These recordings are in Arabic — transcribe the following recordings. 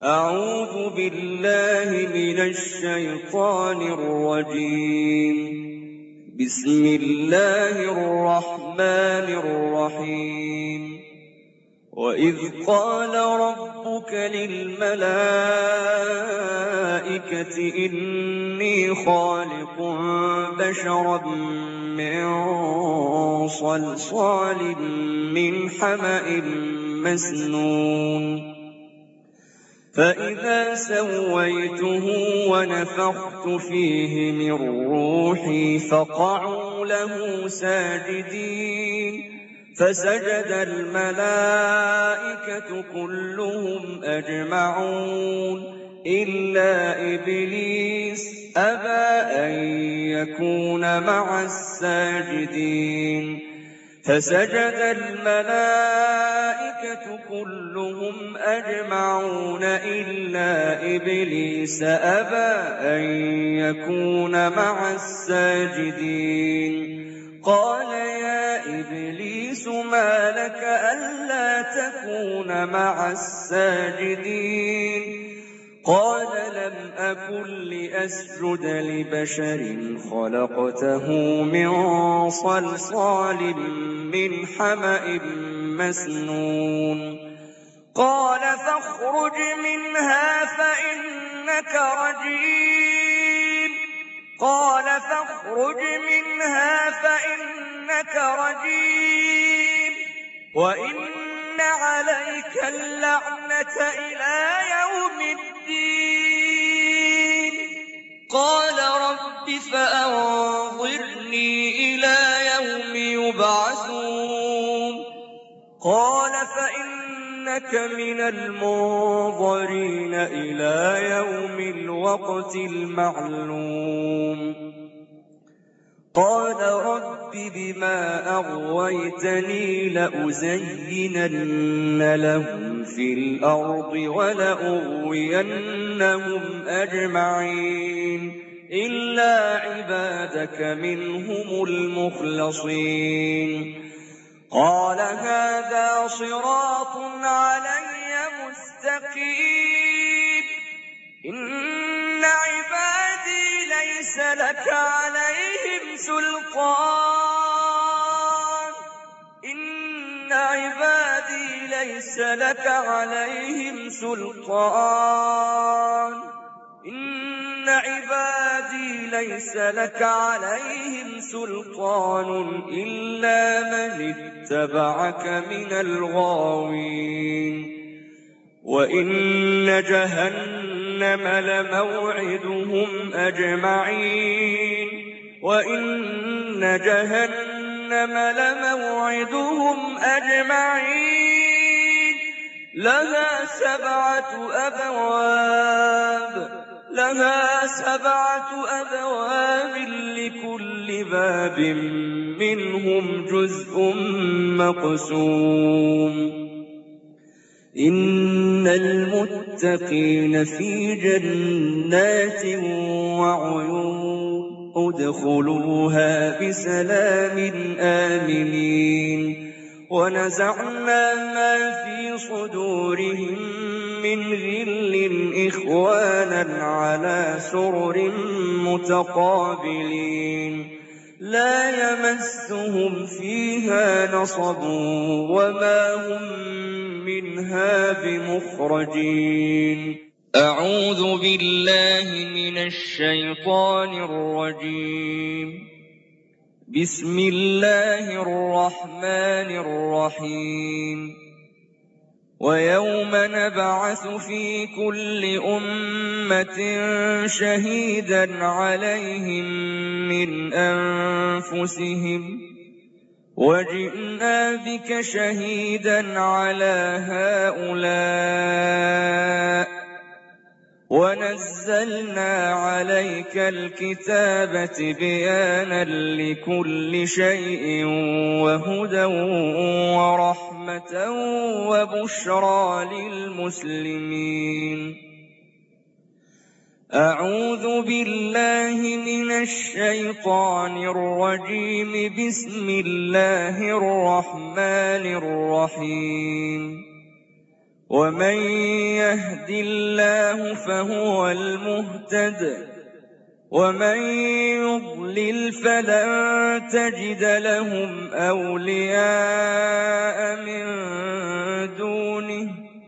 أعوذ بالله من الشيطان الرجيم. بسم الله الرحمن الرحيم. وإذ قال ربك للملائكة إني خالق بشرا من صلصال من حمأ مسنون فإذا سويته ونفخت فيه من روحي فقعوا له ساجدين فسجد الملائكة كلهم أجمعون إلا إبليس أبى أن يكون مع الساجدين فسجد الملائكة كلهم أجمعون إلا إبليس أبى أن يكون مع الساجدين قال يا إبليس ما لك ألا تكون مع الساجدين قال لم أكن لأسجد لبشر خلقته من صلصال من حمأ مسنون قال فاخرج منها فإنك رجيم قال فاخرج منها فإنك رجيم وإن عليك اللعنة إلى يوم الدين قال رب فأنظرني إلى يوم يبعثون قال فإنك من المنظرين إلى يوم الوقت المعلوم قال رب بما أغويتني لأزينن لهم في الأرض ولأغوينهم أجمعين إلا عبادك منهم المخلصين قال هذا صراط علي مستقيم إن عبادي ليس لك عليهم سلطان إن عبادي ليس لك عليهم سلطان إن عبادي ليس لك عليهم سلطان إلا من اتبعك من الغاوين وإن جهنم لموعدهم أجمعين وإن جهنم لموعدهم أجمعين لها سبعة أبواب لكل باب منهم جزء مقسوم إن المتقين في جنات وعيون ادخلوها بسلام آمنين ونزعنا ما في صدورهم من غل إخوانا على سرر متقابلين لا يمسهم فيها نصب وما هم منها بمخرجين أعوذ بالله من الشيطان الرجيم بسم الله الرحمن الرحيم ويوم نبعث في كل أمة شهيدا عليهم من أنفسهم وجئنا بك شهيدا على هؤلاء ونزلنا عليك الكتاب بيانا لكل شيء وهدى ورحمة وبشرى للمسلمين أعوذ بالله من الشيطان الرجيم بسم الله الرحمن الرحيم ومن يهد الله فهو المهتد ومن يضلل فلن تجد لهم أولياء من دونه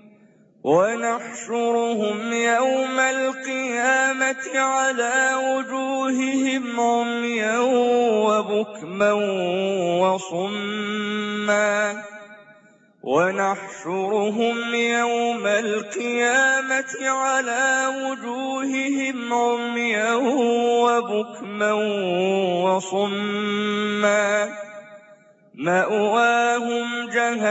ونحشرهم يوم القيامة على وجوههم عميا وبكما وصما ونحشرهم يوم القيامة على وجوههم عميا وبكما وصما مأواهم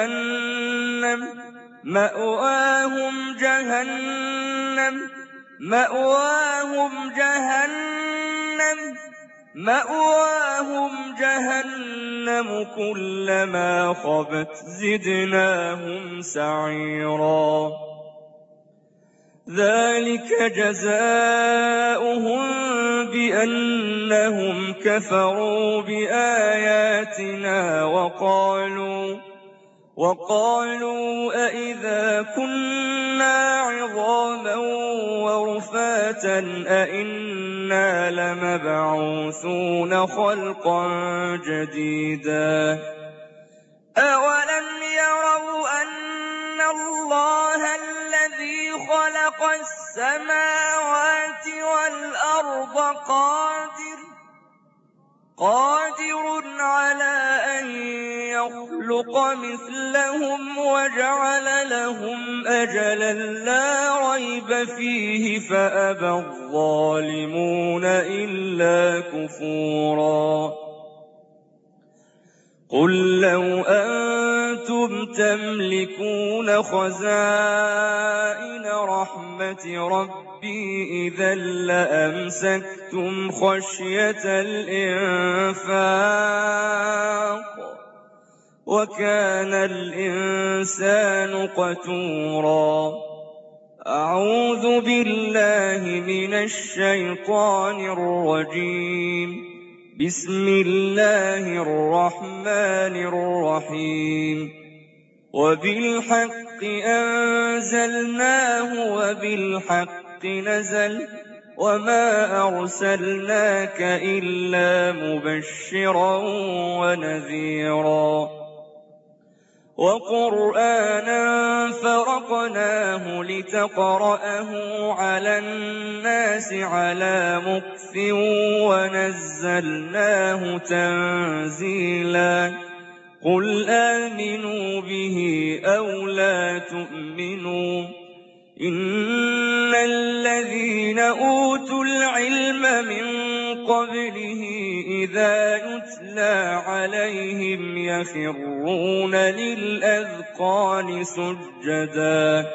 جهنم كلما خبت زدناهم سعيرا ذلك جزاؤهم بأنهم كفروا بآياتنا وقالوا أئذا كنا عظاما ورفاتا أئنا لمبعوثون خلقا جديدا أولم يروا أن الله الذي خلق السماوات والأرض قادر على أن يخلق مثلهم وجعل لهم أجلا لا ريب فيه فأبى الظالمون إلا كفورا قل لو أنتم تملكون خزائن رحمة ربي إذا لأمسكتم خشية الإنفاق وكان الإنسان قتورا أعوذ بالله من الشيطان الرجيم بسم الله الرحمن الرحيم وبالحق أنزلناه وبالحق نزل وما أرسلناك إلا مبشرا ونذيرا وقرآنا فرقناه لتقرأه على الناس على مكث ونزلناه تنزيلا قل آمنوا به أو لا تؤمنوا إن الذين أوتوا العلم من قبله إذا يتلى عليهم يخرون للأذقان سجدا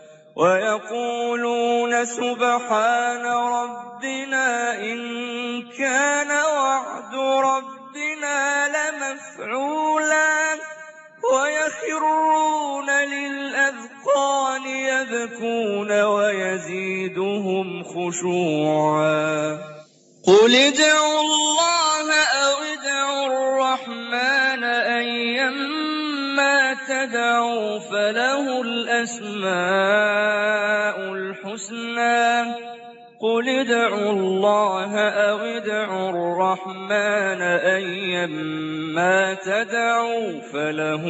ويقولون سبحان ربنا إن كان وعد ربنا لمفعولا ويخرون للأذقان يبكون ويزيدهم خشوعا قل ادعوا الله أو ادعوا الرحمن أيما تدعوا فله الأسماء الحسنى قل ادعوا الله أو ادعوا الرحمن أيما تدعوا فله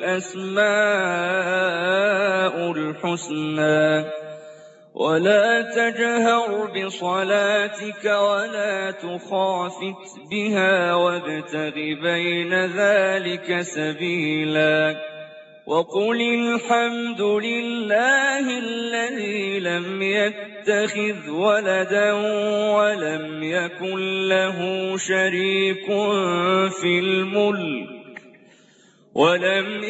الأسماء الحسنى ولا تجهر بصلاتك ولا تخافت بها وابتغ بين ذلك سبيلا وقل الحمد لله الذي لم يتخذ ولدا ولم يكن له شريك في الملك ولم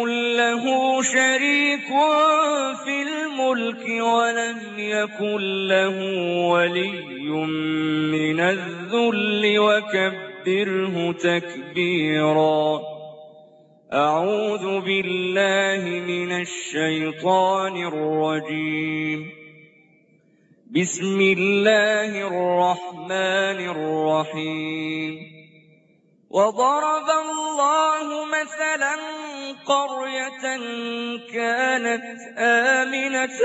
يكن له ولي من الذل وكبره تكبيرا أعوذ بالله من الشيطان الرجيم بسم الله الرحمن الرحيم وضرب الله مثلا قرية كانت آمنة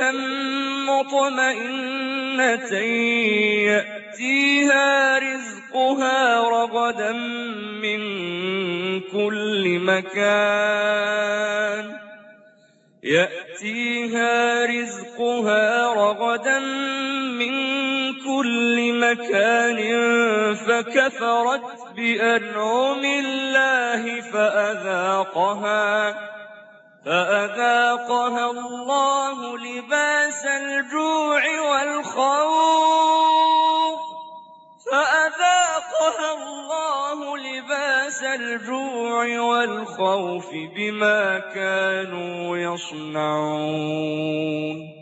مطمئنة يأتيها رزقها رغدا من كل مكان فكفرت بأنعم الله فأذاقها الله لباس الجوع والخوف بما كانوا يصنعون.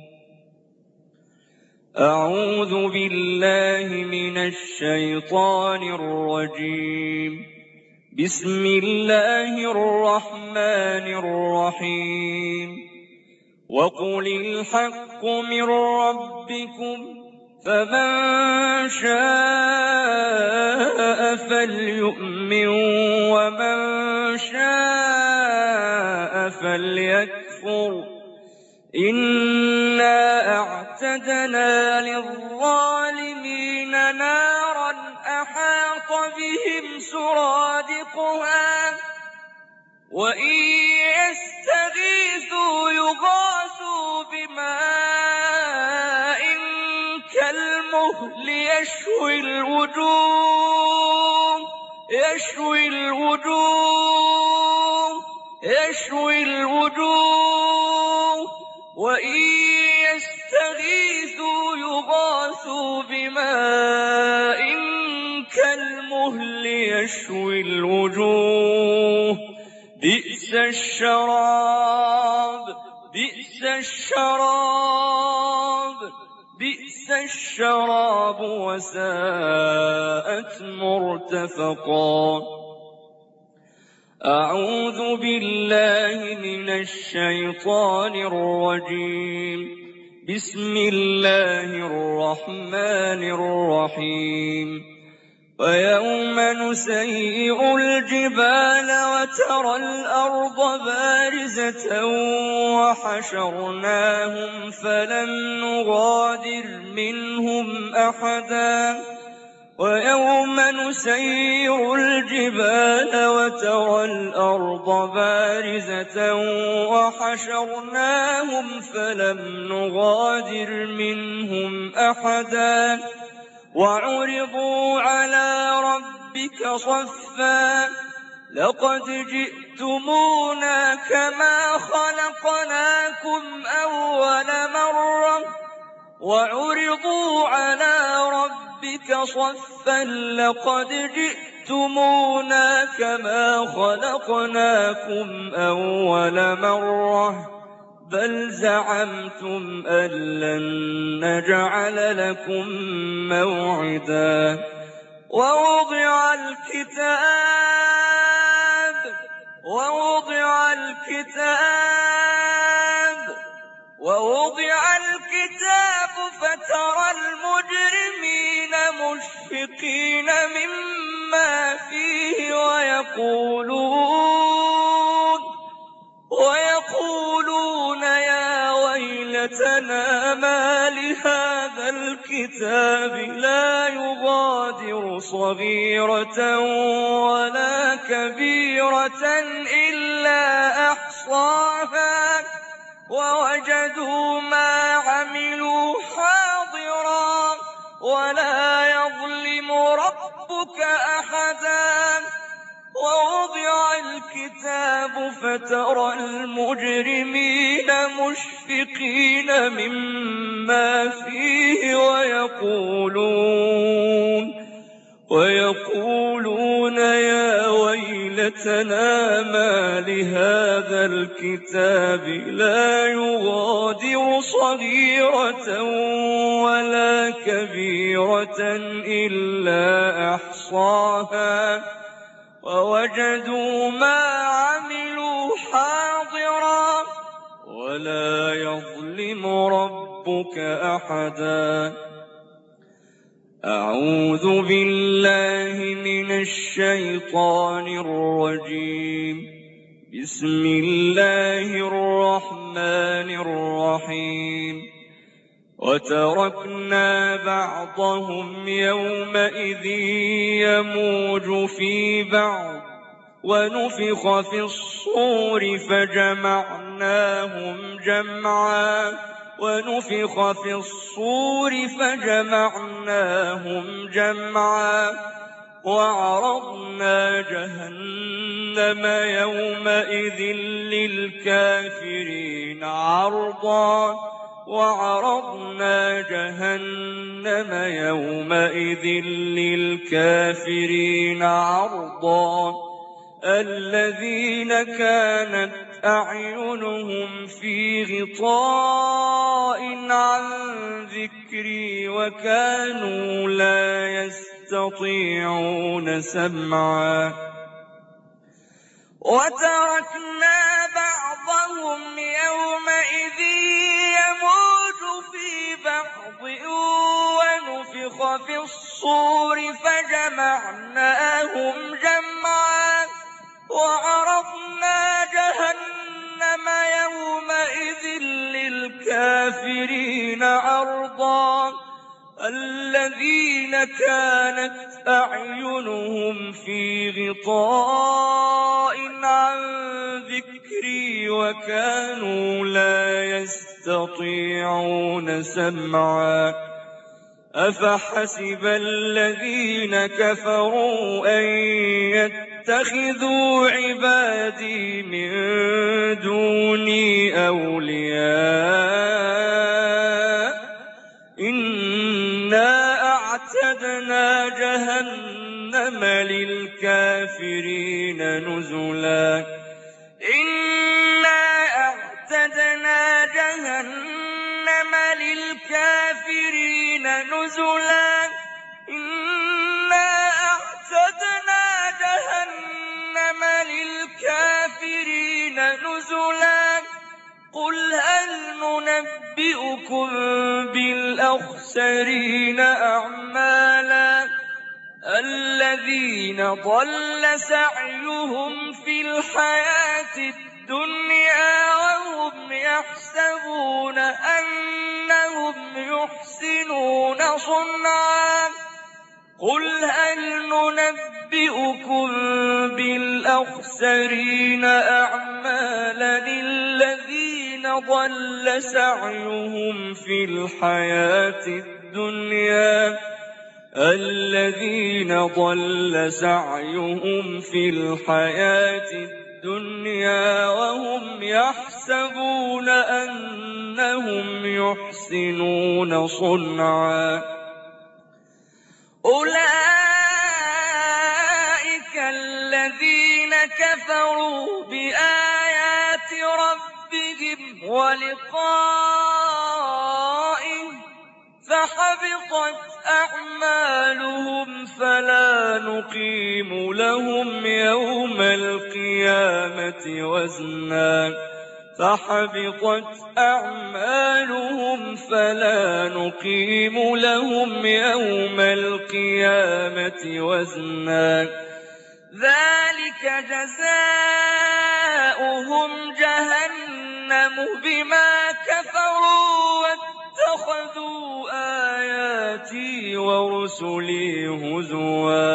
أعوذ بالله من الشيطان الرجيم. بسم الله الرحمن الرحيم. وقل الحق من ربكم فمن شاء فليؤمن ومن شاء فليكفر. إنا أعتدنا للظالمين نارا أحاط بهم سرادقها وإن يستغيثوا يغاثوا بماء كالمهل يشوي الوجوه وإن يستغيثوا يغاثوا بماء كالمهل يشوي الوجوه بئس الشراب وساءت مرتفقا. أعوذ بالله من الشيطان الرجيم. بسم الله الرحمن الرحيم. ويوم نسير الجبال وترى الأرض بارزة وحشرناهم فلم نغادر منهم أحدا. ويوم نسير الجبال وترى الأرض بارزة وحشرناهم فلم نغادر منهم أحدا. وعرضوا على ربك صفا لقد جئتمونا كما خلقناكم أول مرة بل زعمتم أن لن نجعل لكم موعدا. ووضع الكتاب فترى المجرمين مشفقين مما فيه ويقولون يا ويلتنا ما لهذا الكتاب لا يغادر صغيرة ولا كبيرة إلا أحصاها ووجدوا ما عملوا حاضرا ولا يظلم ربك أحدا. ووضع الكتاب فترى المجرمين مشفقين مما فيه ويقولون يا ويلتنا ما لهذا الكتاب لا يغادر صغيرة ولا كبيرة إلا أحصاها ووجدوا ما عملوا حاضرا ولا يظلم ربك أحدا. أعوذ بالله من الشيطان الرجيم. بسم الله الرحمن الرحيم وتركنا بعضهم يومئذ يموج في بعض ونفخ في الصور فجمعناهم جمعا وعرضنا جهنم يومئذ للكافرين عرضا الذين كانت أعينهم في غطاء عن ذكري وكانوا لا يستطيعون سمعا وتركنا بعضهم يومئذ يموج في بعض ونفخ في الصور فجمعناهم جمعا وعرضنا جهنم يومئذ للكافرين عرضا الذين كانت أعينهم في غطاء عن ذكري وكانوا لا يستطيعون سمعا أفحسب الذين كفروا أن يتخذوا عبادي من دوني أولياء إنا أعتدنا جهنم للكافرين نزلا قل هل ننبئكم بالأخسرين أعمالا الذين ضل سعيهم في الحياة الدنيا وهم يحسبون أنهم يحسنون صنعا قل هل ننبئكم بالأخسرين أعمالا الذين ضل سعيهم في الحياة الدنيا وهم يحسبون أنهم يحسنون صنعا أولئك الذين كفروا بآيات ربهم ولقائه فحبطت أعمالهم فلا نقيم لهم يوم القيامة وزنا ذلك جزاؤهم جهنم بما كفروا واتخذوا آياتي ورسلي هزوا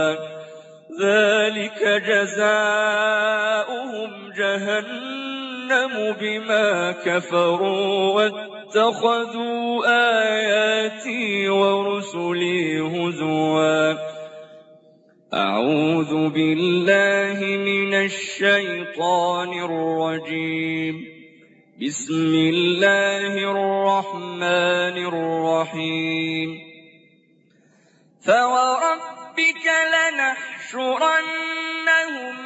أعوذ بالله من الشيطان الرجيم بسم الله الرحمن الرحيم فوربك لنحشرنهم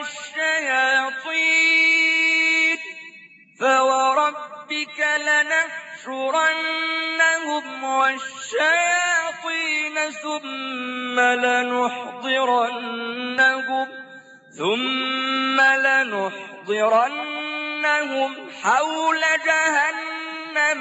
والشياطين ثم لنحضرنهم حول جهنم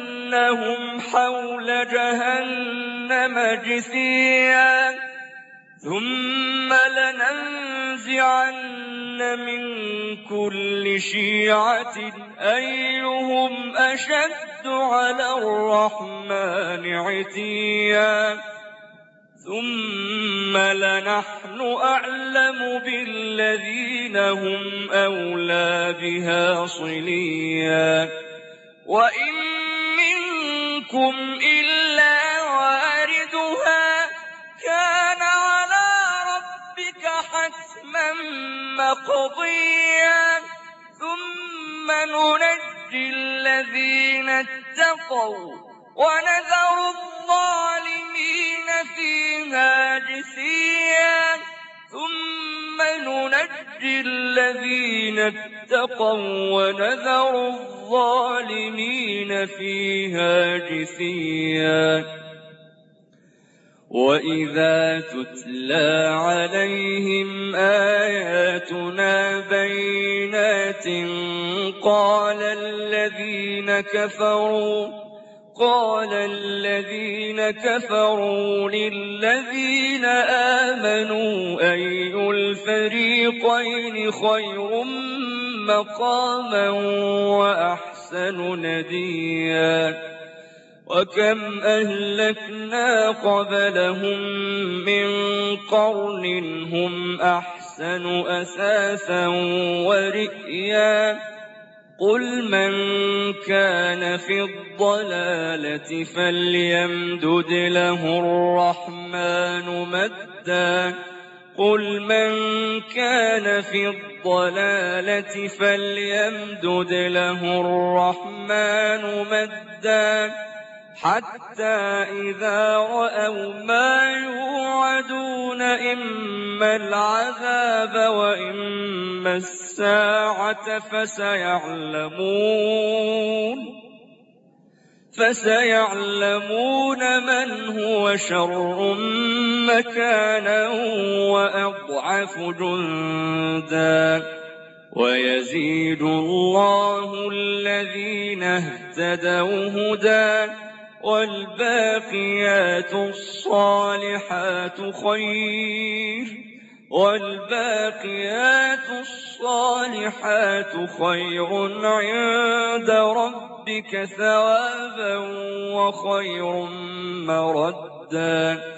جثيا ثم لننزعن من كل شيعة أيهم أشد على الرحمن عتيا ثم لنحن أعلم بالذين هم أولى بها صليا وإن منكم إلا واردها كان على ربك حتما مقضيا ثم ننجي الذين اتقوا ونذر الظالمين فيها جثيا ثم ننجي الذين اتقوا ونذر الظالمين فيها جثيا وإذا تتلى عليهم آياتنا بينات قال الذين كفروا للذين آمنوا أي الفريقين خير مقاما وأحسن نديا وكم أهلكنا قبلهم من قرن هم أحسن أثاثا ورئيا قل من كان في الضلالة فليمدد له الرحمن مدا قل من كان في الضلالة فليمدد له الرحمن مدا حتى إذا رأوا ما يوعدون إما العذاب وإما الساعة فسيعلمون من هو شر مكانا وأضعف جندا ويزيد الله الذين اهتدوا هدى والباقيات الصالحات خير عند ربك ثوابا وخير مردا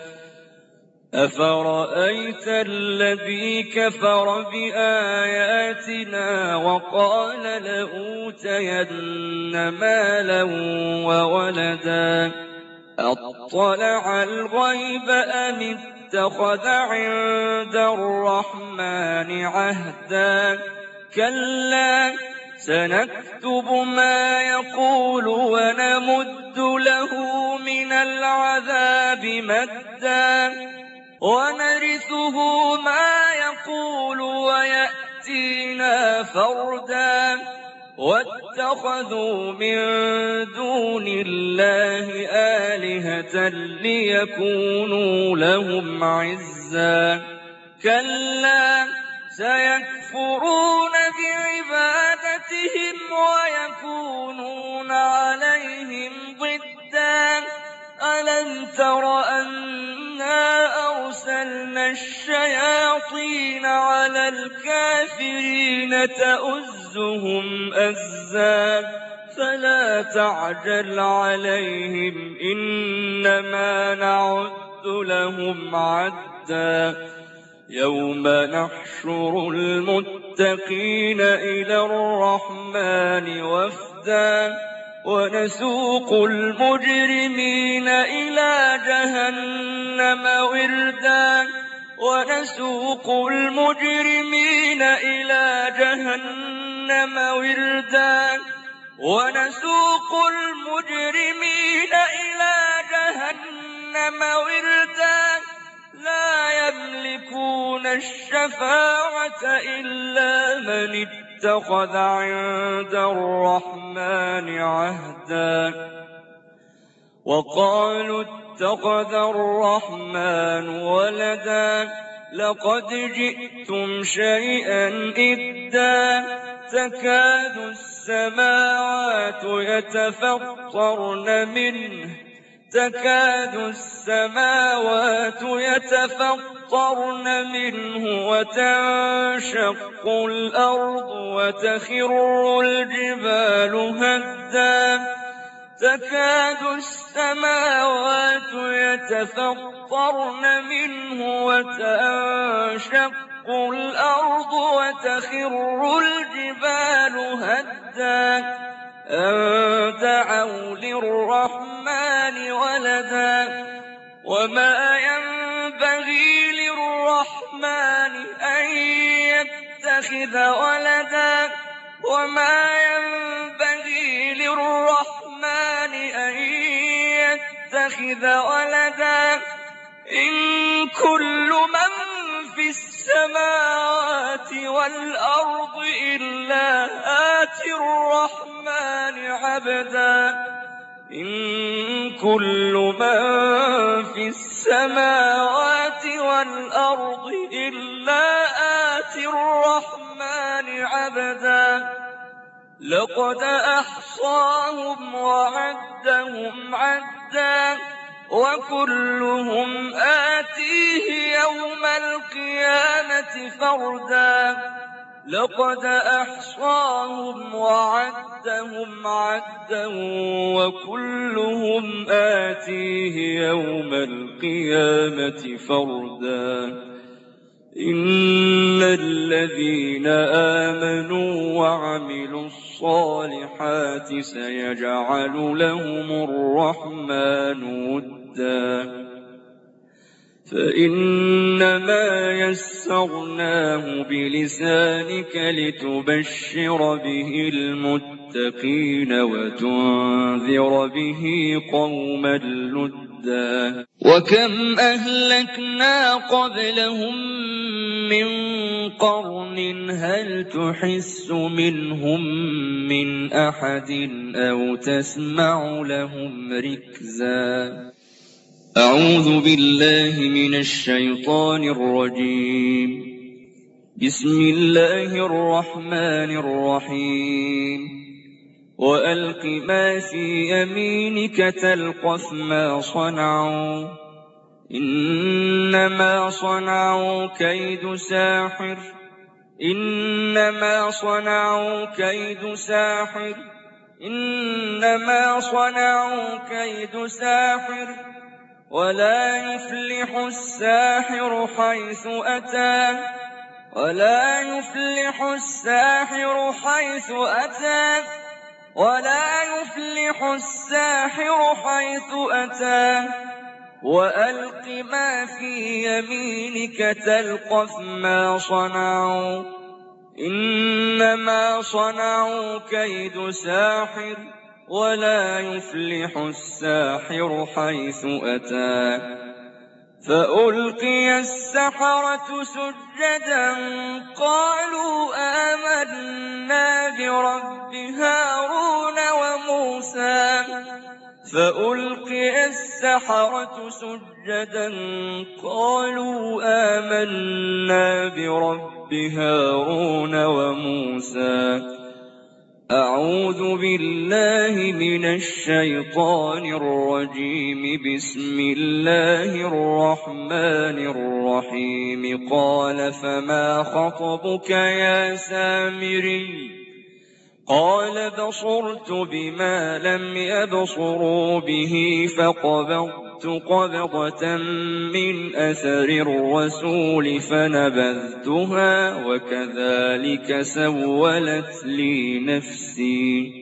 أفرأيت الذي كفر بآياتنا وقال لأوتين مالا وولدا أطلع الغيب أم اتخذ عند الرحمن عهدا كلا سنكتب ما يقول ونمد له من العذاب مدا ونرثه ما يقول ويأتينا فردا واتخذوا من دون الله آلهة ليكونوا لهم عزا كلا سيكفرون بعبادتهم ويكونون عليهم ضدا ألم تر أنا أرسلنا الشياطين على الكافرين تؤزهم أزا فلا تعجل عليهم إنما نعد لهم عدا يوم نحشر المتقين إلى الرحمن وفدا ونسوق المجرمين إلى جهنم وردا لا يملكون الشفاعة إلا من اتخذ عند الرحمن عهدا وقالوا اتخذ الرحمن ولدا لقد جئتم شيئا إدا تكاد السماوات يتفطرن منه تكاد السماوات يتفطرن منه وتنشق الأرض وتخر الجبال هدا تكاد السماوات يتفطرن منه وتنشق الأرض وتخر الجبال هدا أن دعوا للرحمن ولدا وما ينبغي للرحمن أن يتخذ ولدا وما ينبغي للرحمن أن يتخذ ولدا إن كل من في السماوات والأرض إلا آتي الرحمن عبدا إن كل من في السماوات والأرض إلا آتي الرحمن عبدا لقد أحصاهم وعدهم عدا وكلهم آتيه يوم القيامة فردا لقد أحصاهم وعدهم عدا وكلهم آتيه يوم القيامة فردا إن الذين آمنوا وعملوا الصالحات سيجعل لهم الرحمن ودا فإنما يسرناه بلسانك لتبشر به المتقين وتنذر به قوما لدا وكم أهلكنا قبلهم من قرن هل تحس منهم من أحد أو تسمع لهم ركزا أعوذ بالله من الشيطان الرجيم بسم الله الرحمن الرحيم وألق ما في يمينك تلقف ما صنعوا إنما صنعوا كيد ساحر إنما صنعوا كيد ساحر إنما صنعوا كيد ساحر ولا يفلح الساحر حيث أتى ولا يفلح الساحر حيث أتى ولا يفلح الساحر حيث أتى وألق ما في يمينك تلقف ما صنعوا إنما صنعوا كيد ساحر ولا يفلح الساحر حيث أتى فألقي السحرة سجدا قالوا آمنا برب هارون وموسى فألقي السحرة سجدا قالوا آمنا برب هارون وموسى أعوذ بالله من الشيطان الرجيم بسم الله الرحمن الرحيم قال فما خطبك يا سامري قال بصرت بما لم يبصروا به فقبضت قبضة من أثر الرسول فنبذتها وكذلك سولت لي نفسي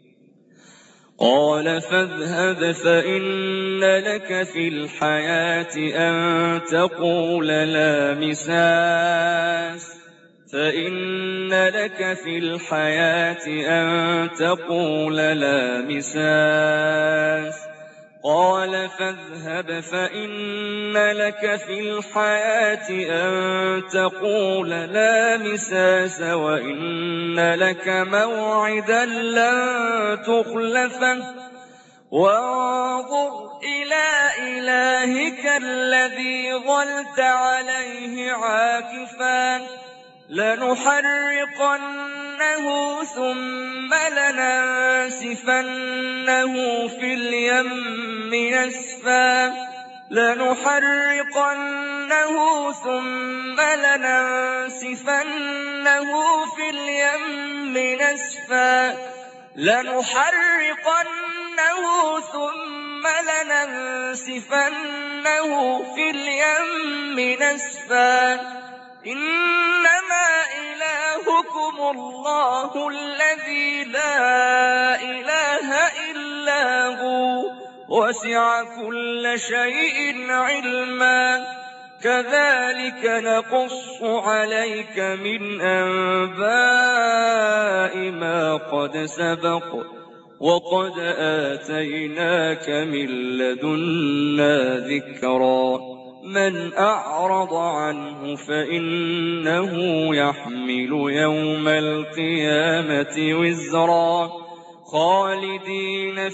قال فاذهب فإن لك في الحياة أن تقول لا مساس فإن لك في الحياة أن تقول لا مساس قال فاذهب فإن لك في الحياة أن تقول لا مساس وإن لك موعدا لن تخلفه وانظر إلى إلهك الذي ظلت عليه عاكفا لنحرقن ثم لننسفنه في اليم نسفا لنحرقنه ثم لننسفنه في اليم نسفا لنحرقنه ثم لننسفنه في اليم نسفا إنما إلهكم الله الذي لا إله إلا هو وسع كل شيء علما كذلك نقص عليك من أنباء ما قد سبق وقد آتيناك من لدنا ذكرا من أعرض عنه فإنه يحمل يوم القيامة وزرا خالدين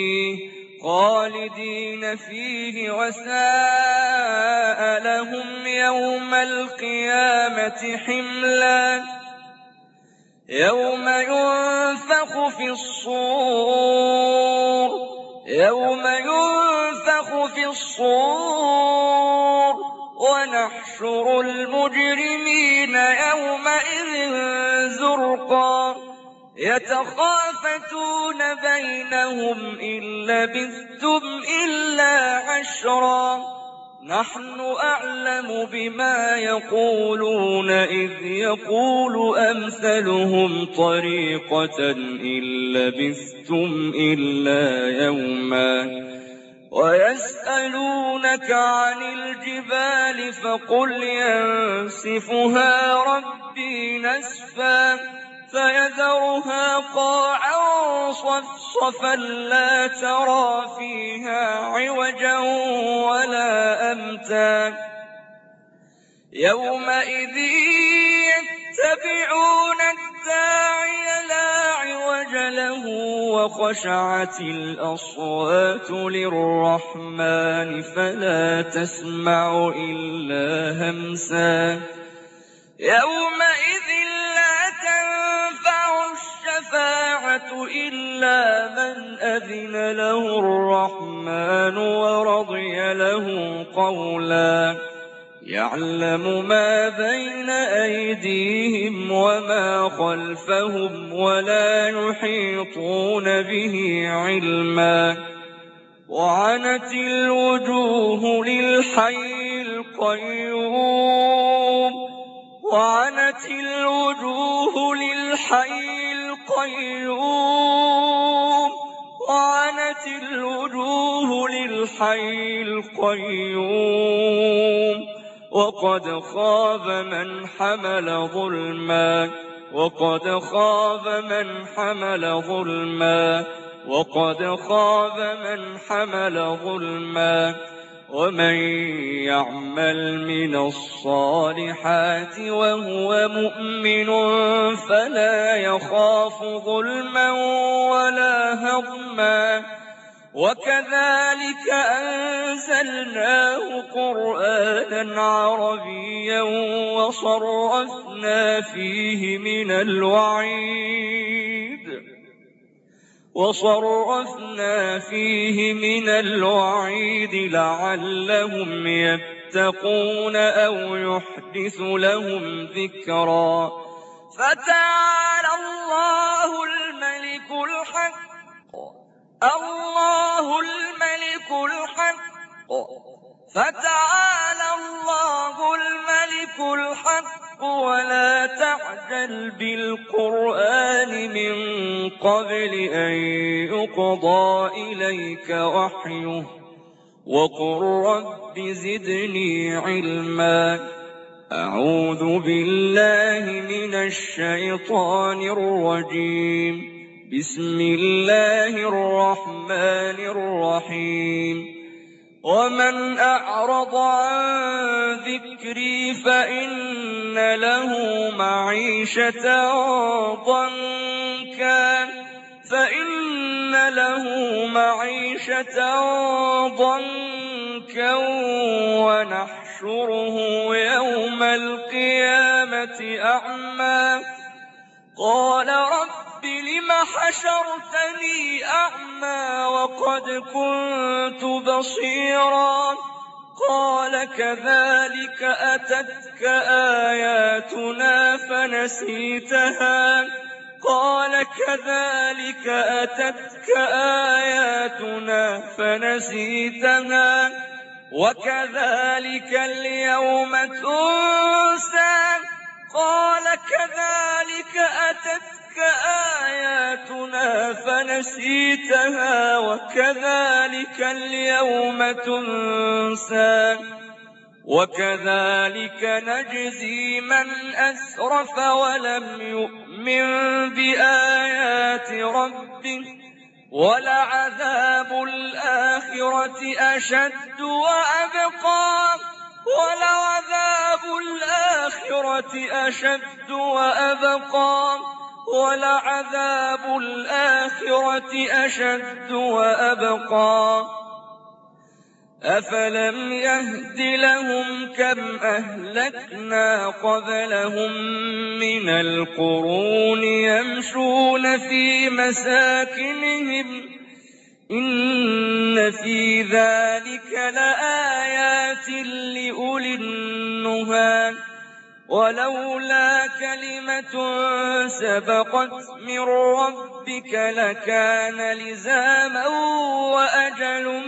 فيه وساء لهم يوم القيامة حملا يوم ينفخ في الصور ونحشر المجرمين يومئذ زرقا يتخافتون بينهم إن لبثتم إلا عشرا نحن أعلم بما يقولون إذ يقول أمثلهم طريقة إن لبثتم إلا يوما ويسألونك عن الجبال فقل ينسفها ربي نسفا فيذرها قاعا صفصفا لا ترى فيها عوجا ولا أمتا يومئذ يتبعون الداعي لا عوج له وخشعت الأصوات للرحمن فلا تسمع إلا همسا يومئذ لا تنفع الشفاعة إلا من أذن له الرحمن ورضي له قولا يعلم ما بين أيديهم وما خلفهم ولا يحيطون به علما وعنت الوجوه للحي القيوم وقد خاب من حمل ظلما ومن يعمل من الصالحات وهو مؤمن فلا يخاف ظلما ولا هضما وكذلك أنزلناه قرآنا عربيا وصرفنا فيه من الوعيد لعلهم يتقون أو يحدث لهم ذكرا فتعالى الله الملك الحق ولا تعجل بالقرآن من قبل أن يقضى إليك وحيه وقل رب زدني علما أعوذ بالله من الشيطان الرجيم بسم الله الرحمن الرحيم ومن أعرض عن ذكري فإن له معيشة ضنكا ونحشره يوم القيامة أعمى قال رب لم حشرتني أعمى وقد كنت بصيرا قال كذلك أتتك آياتنا فنسيتها قال كذلك أتتك آياتنا فنسيتها وكذلك اليوم تنسى قال كذلك أتتك آياتنا فنسيتها وكذلك اليوم تنسى وكذلك نجزي من أسرف ولم يؤمن بآيات ربه ولعذاب الآخرة أشد وأبقى ولعذاب الآخرة أشد وأبقى ولعذاب الآخرة أشد وأبقى أفلم يهد لهم كم أهلكنا قبلهم من القرون يمشون في مساكنهم إن في ذلك لآيات لأولي النهى ولولا كلمة سبقت من ربك لكان لزاما وأجل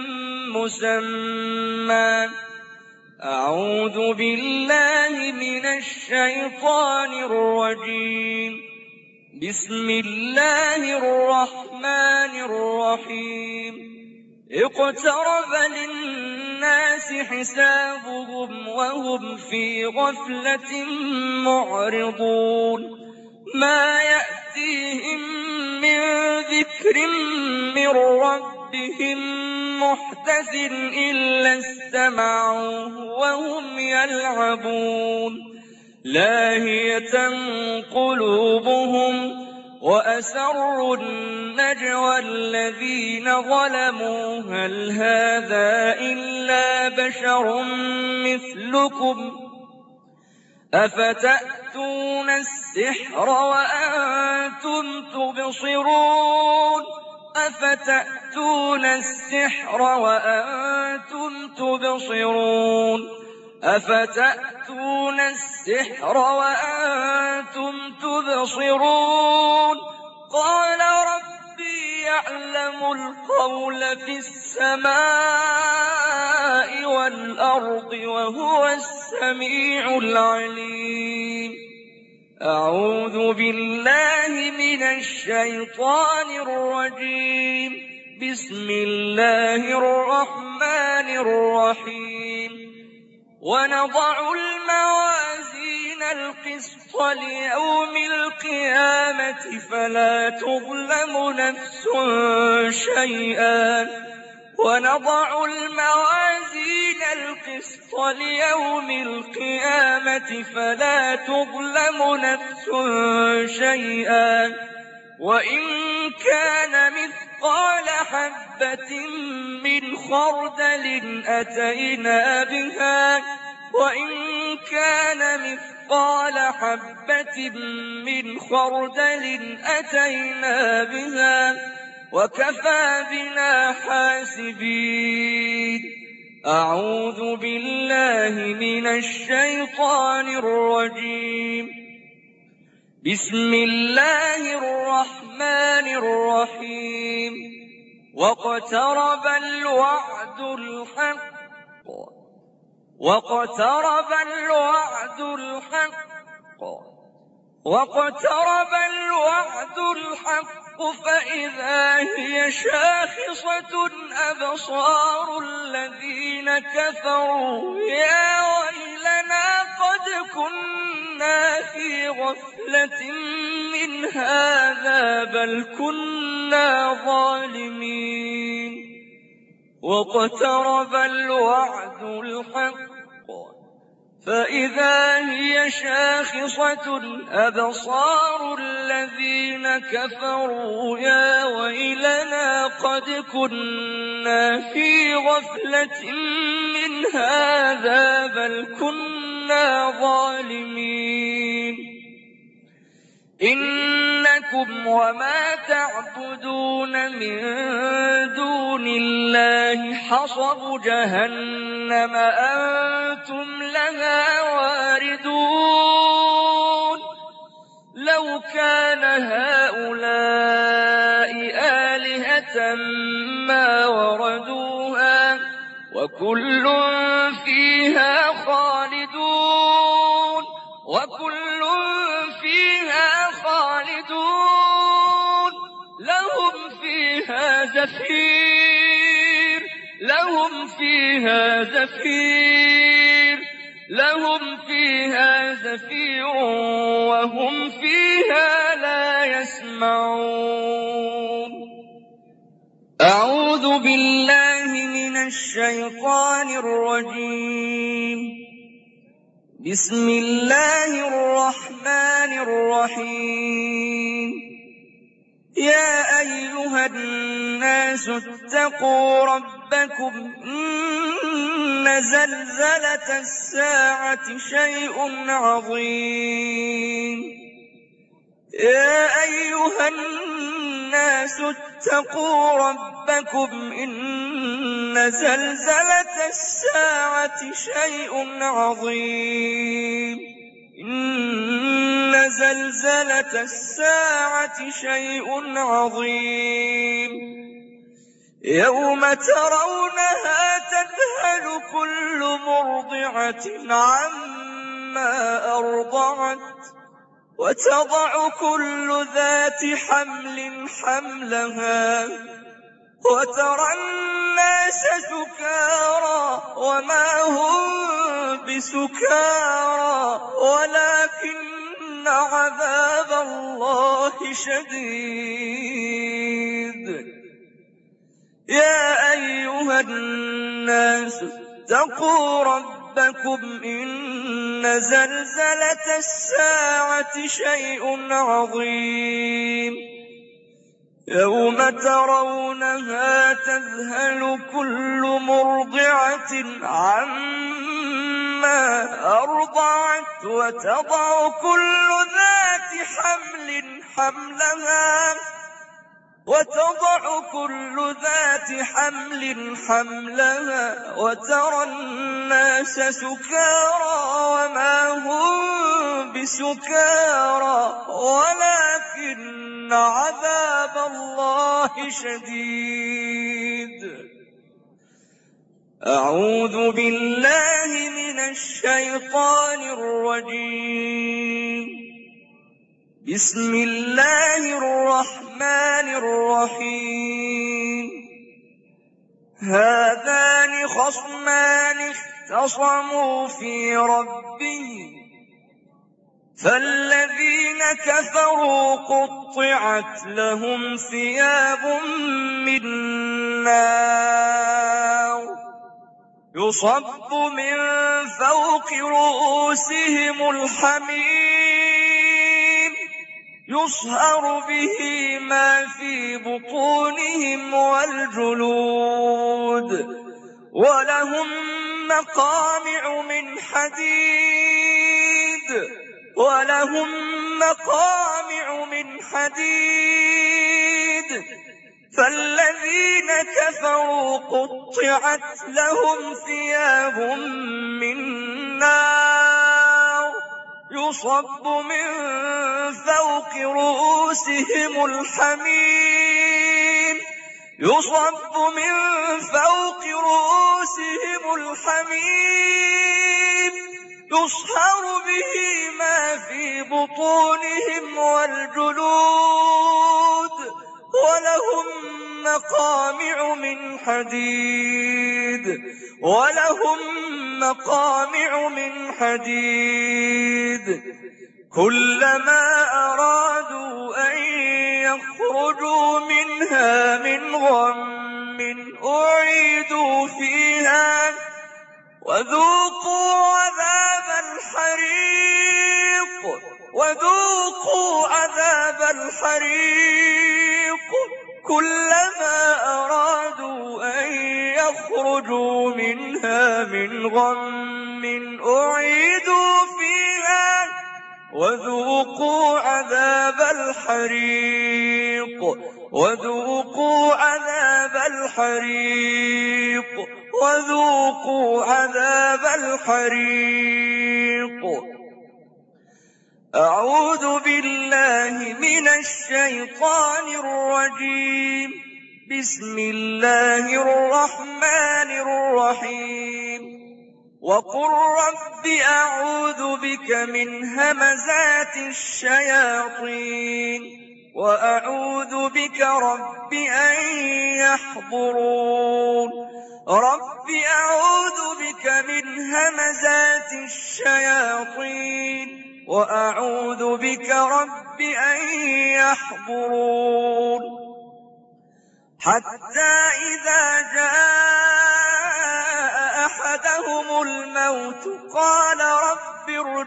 مسمى أعوذ بالله من الشيطان الرجيم بسم الله الرحمن الرحيم اقترب للناس حسابهم وهم في غفلة معرضون ما يأتيهم من ذكر من ربهم محدث إلا استمعوه وهم يلعبون لاهية قلوبهم وأسروا النجوى الذين ظلموا هل هذا إلا بشر مثلكم أفتأتون السحر وأنتم تبصرون أفتأتون السحر وأنتم تبصرون أفتأتون السحر وأنتم تبصرون قال ربي يعلم القول في السماء والأرض وهو السميع العليم أعوذ بالله من الشيطان الرجيم بسم الله الرحمن الرحيم ونضع الموازين القسط ليوم القيامة فلا تظلم نفس شيئا ونضع الموازين القسط ليوم القيامة فلا تظلم نفس شيئا وإن كان مثقال حبة من خردل أتينا بها وإن كان مثقال حبة من خردل أتينا بها وكفى بنا حاسبين أعوذ بالله من الشيطان الرجيم بسم الله الرحمن الرحيم واقترب الوعد الحق واقترب الوعد الحق فإذا هي شاخصة أبصار الذين كفروا يا ويلنا قد كنا في غفلة من هذا بل كنا ظالمين واقترب الوعد الحق فإذا هي شاخصة أبصار الذين كفروا يا ويلنا قد كنا في غفلة من هذا بل كنا ظالمين إنكم وما تعبدون من دون الله حصب جهنم أنتم لها واردون لو كان هؤلاء آلهة ما وردوها وكل فيها خالدون لهم فيها زفير وهم فيها لا يسمعون أعوذ بالله من الشيطان الرجيم بسم الله الرحمن الرحيم يا أيها الناس اتقوا ربكم إن زلزلة الساعة شيء عظيم يا أيها الناس اتقوا ربكم إن زلزلة الساعة شيء عظيم إن زلزلة الساعة شيء عظيم يوم ترونها تذهل كل مرضعة عما أرضعت وتضع كل ذات حمل حملها وترى الناس سكارى وما هم بسكارى ولكن عذاب الله شديد يا أيها الناس اتقوا ربكم إن زلزلة الساعة شيء عظيم يوم ترونها تذهل كل مرضعة عما أرضعت وتضع كل ذات حمل حملها وترى الناس سكارى وما هم بسكارى ولكن عذاب الله شديد أعوذ بالله من الشيطان الرجيم بسم الله الرحمن الرحيم هذان خصمان اختصموا في ربهم فالذين كفروا قطعت لهم ثياب من نار يصب من فوق رؤوسهم الحميم يصهر به ما في بطونهم والجلود ولهم مقامع من حديد فالذين كفروا قطعت لهم ثياب من نار يصب من فوق رؤوسهم الحميم يصهر به ما في بطونهم والجلود ولهم مقامع من حديد كلما أرادوا أن يخرجوا منها من غم أعيدوا فيها وذوقوا عذاب الحريق كلما أرادوا أن يخرجوا منها من غم أعيدوا فيها وذوقوا عذاب الحريق وذوقوا عذاب الحريق وذوقوا عذاب الحريق. أعوذ بالله من الشيطان الرجيم. بسم الله الرحمن الرحيم. وقل رب أعوذ بك من همزات الشياطين وأعوذ بك رب أن يحضرون. رب أعوذ بك من همزات الشياطين وأعوذ بك رب أن يحضرون. حتى إذا جاء أحدهم الموت قال رب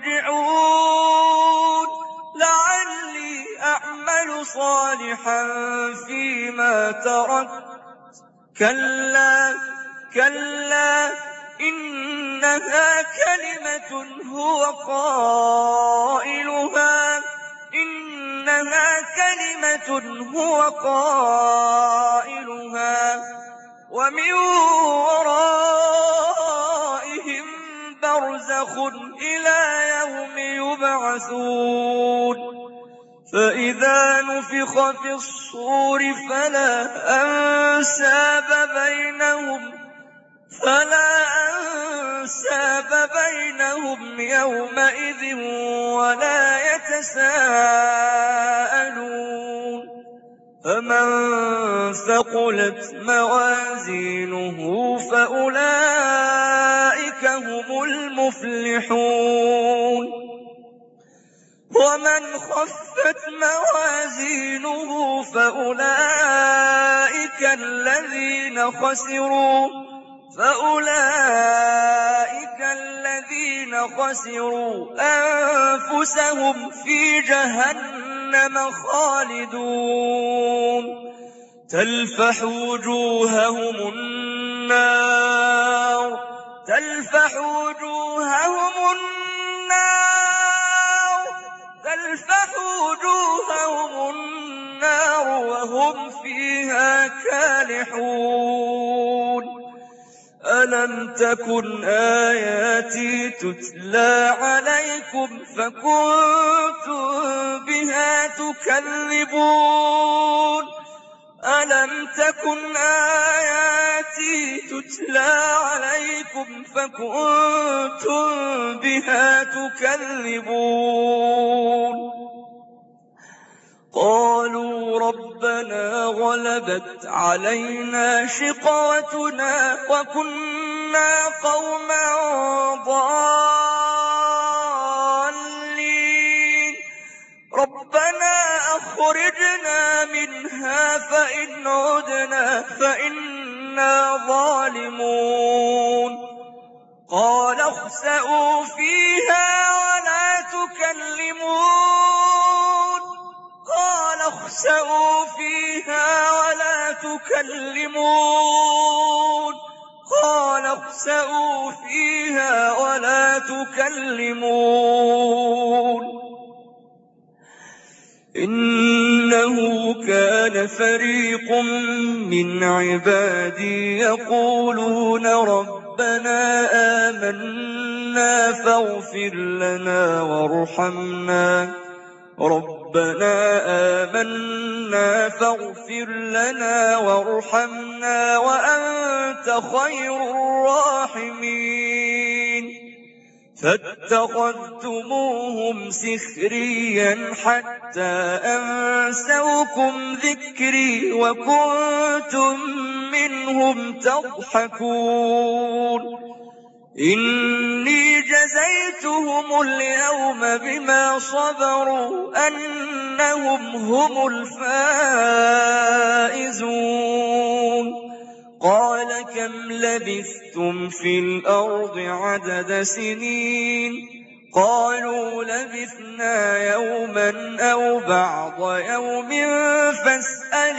ارجعون لعلي أعمل صالحا فيما تركت. كلا إنها كلمة هو قائلها ومن ورائهم برزخ إلى يوم يبعثون. فإذا نفخ في الصور فلا أنساب بينهم يومئذ ولا يتساءلون. فمن ثقلت موازينه فأولئك هم المفلحون. ومن خفت موازينه فأولئك الذين خسروا أنفسهم في جهنم خالدون. تلفح وجوههم النار وهم فيها كالحون. ألم تكن آياتي تتلى عليكم فكنتم بها تكذبون. قالوا ربنا غلبت علينا شقوتنا وكنا قوما ضالين. ربنا أخرجنا منها فإن عدنا فإنا ظالمون. قال اخسئوا فيها ولا تكلمون. إنه كان فريق من عبادي يقولون ربنا آمنا فاغفر لنا وارحمنا وأنت خير الراحمين. فاتخذتموهم سخريا حتى أنسوكم ذكري وكنتم منهم تضحكون. إني جزيتهم اليوم بما صبروا أنهم هم الفائزون. قال كم لبثتم في الأرض عدد سنين؟ قالوا لبثنا يوما أو بعض يوم فاسأل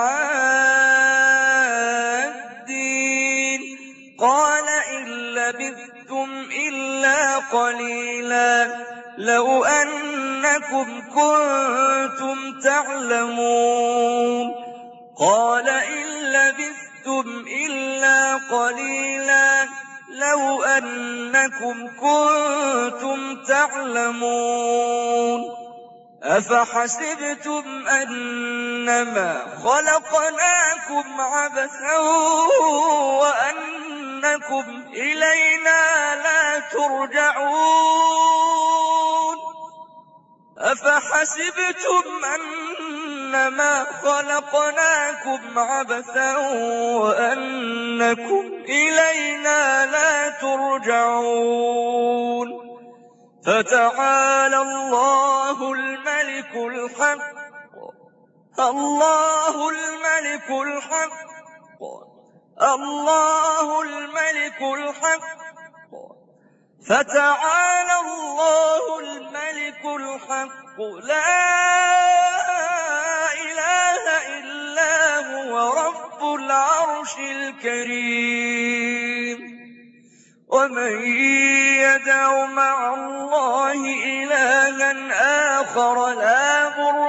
العادين. قال إن لبثتم إلا قليلا لو أنكم كنتم تعلمون قال إن لبثتم إلا قليلا لو أنكم كنتم تعلمون أفحسبتم أنما خلقناكم عبثا وأنكم إلينا لا ترجعون أفحسبتم أنما خلقناكم عبثا وأنكم إلينا لا ترجعون فتعالى الله الملك الحق الله الملك الحق الله الملك الحق فتعالى الله الملك الحق لا إله إلا هو رب العرش الكريم ومن يدع مع الله إلها آخر لا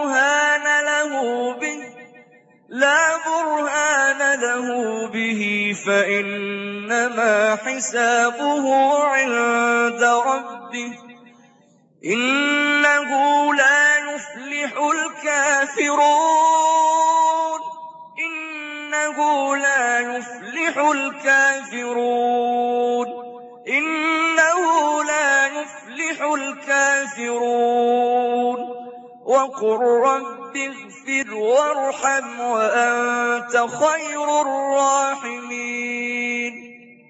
برهان له به فإنما حسابه عند ربه إنه لا يفلح الكافرون إنه لا يفلح الكافرون إنه لا يفلح الكافرون وقل رب اغفر وارحم وأنت خير الراحمين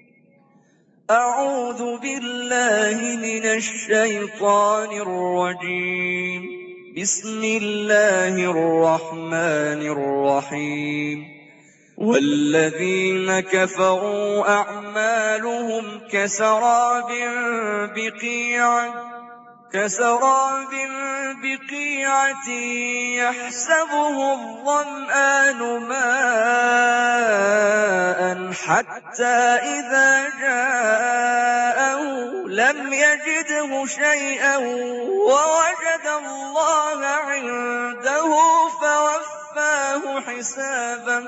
أعوذ بالله من الشيطان الرجيم بسم الله الرحمن الرحيم والذين كفروا أعمالهم كسراب بقيعة يحسبه الظمآن ماء حتى إذا جاءه لم يجده شيئا ووجد الله عنده فوفاه حسابه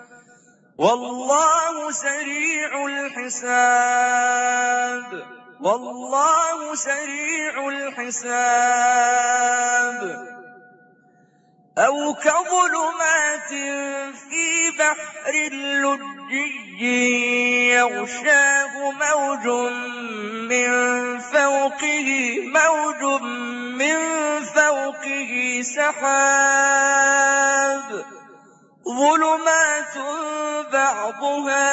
والله سريع الحساب أو كظلمات في بحر لجي يغشاه موج من فوقه سحاب ظلمات بعضها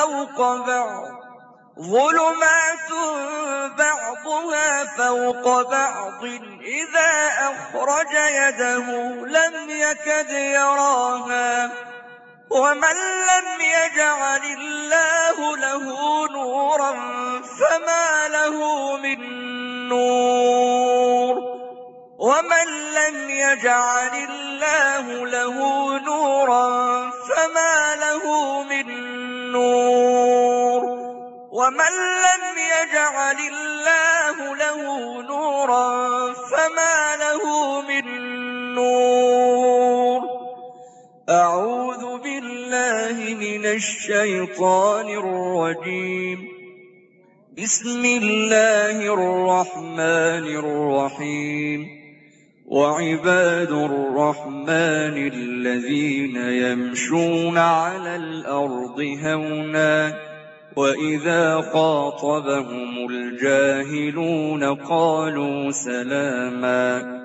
فوق بعض إذا أخرج يده لم يكد يراها ومن لم يجعل الله له نورا فما له من نور ومن لم يجعل الله له نورا فما له من نور ومن لم يجعل الله له نورا فما له من نور أعوذ بالله من الشيطان الرجيم بسم الله الرحمن الرحيم وعباد الرحمن الذين يمشون على الأرض هونا وإذا خاطبهم الجاهلون قالوا سلاما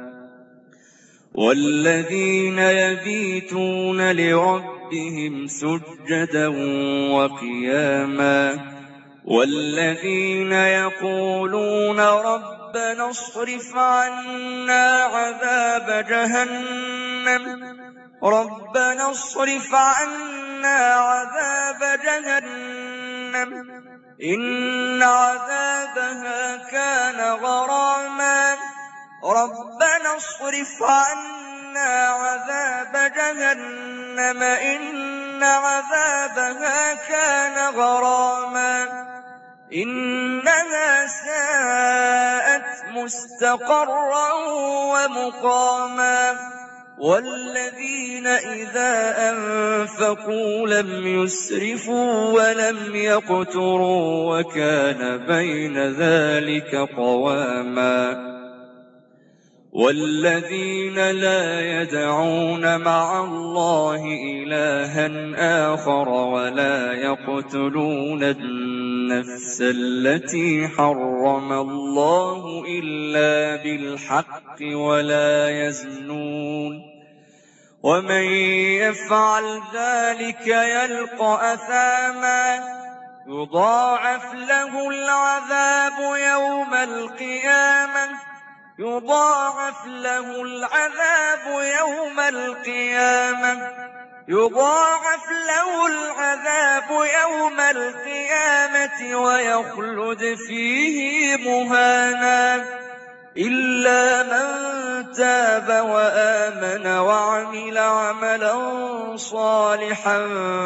والذين يبيتون لربهم سجدا وقياما والذين يقولون ربنا اصرف عنا عذاب جهنم إن عذابها كان غراما ربنا اصرف عنا عذاب جهنم إن عذابها كان غراما إنها ساءت مستقرا ومقاما والذين إذا أنفقوا لم يسرفوا ولم يقتروا وكان بين ذلك قواما والذين لا يدعون مع الله إلها آخر ولا يقتلون النفس التي حرم الله إلا بالحق ولا يزنون ومن يفعل ذلك يلقى أثاما يضاعف له العذاب يوم القيامة ويخلد فيه مهانا إلا من تاب وآمن وعمل عملا صالحا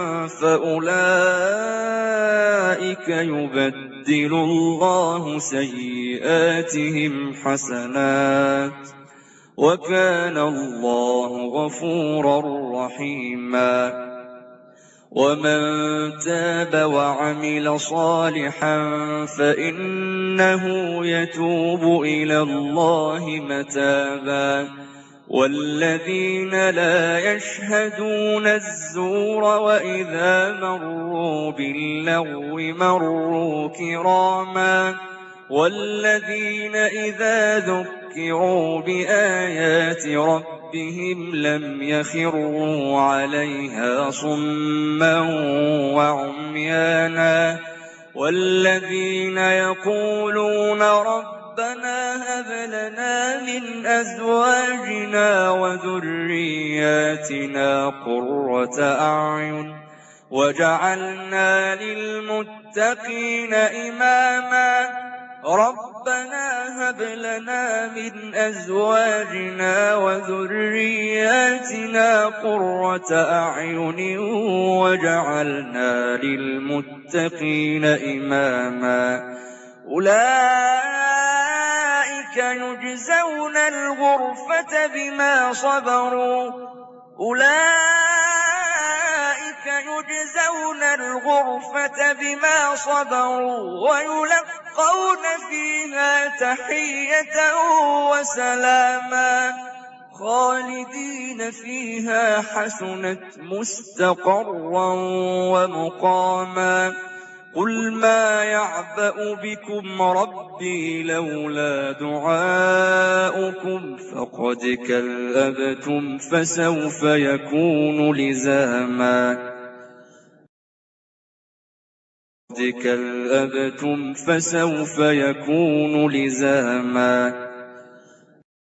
فأولئك يبدل الله سيئاتهم حسنات وكان الله غفورا رحيما ومن تاب وعمل صالحا فإنه يتوب إلى الله متابا والذين لا يشهدون الزور وإذا مروا باللغو مروا كراما والذين إذا ذكروا بآيات ربهم لم يخروا عليها صما وعميانا والذين يقولون ربنا هب لنا من أزواجنا وذرياتنا قرة أعين وجعلنا للمتقين إماما ربنا هب لنا من أزواجنا وذرياتنا قرة أعين وجعلنا للمتقين إماما أولئك يجزون الغرفة بما صبروا ويلقون فيها تحية وسلاما خالدين فيها حسنت مستقرا ومقاما قل ما يعبأ بكم ربي لولا دعاؤكم فقد كذبتم فسوف يكون لزاما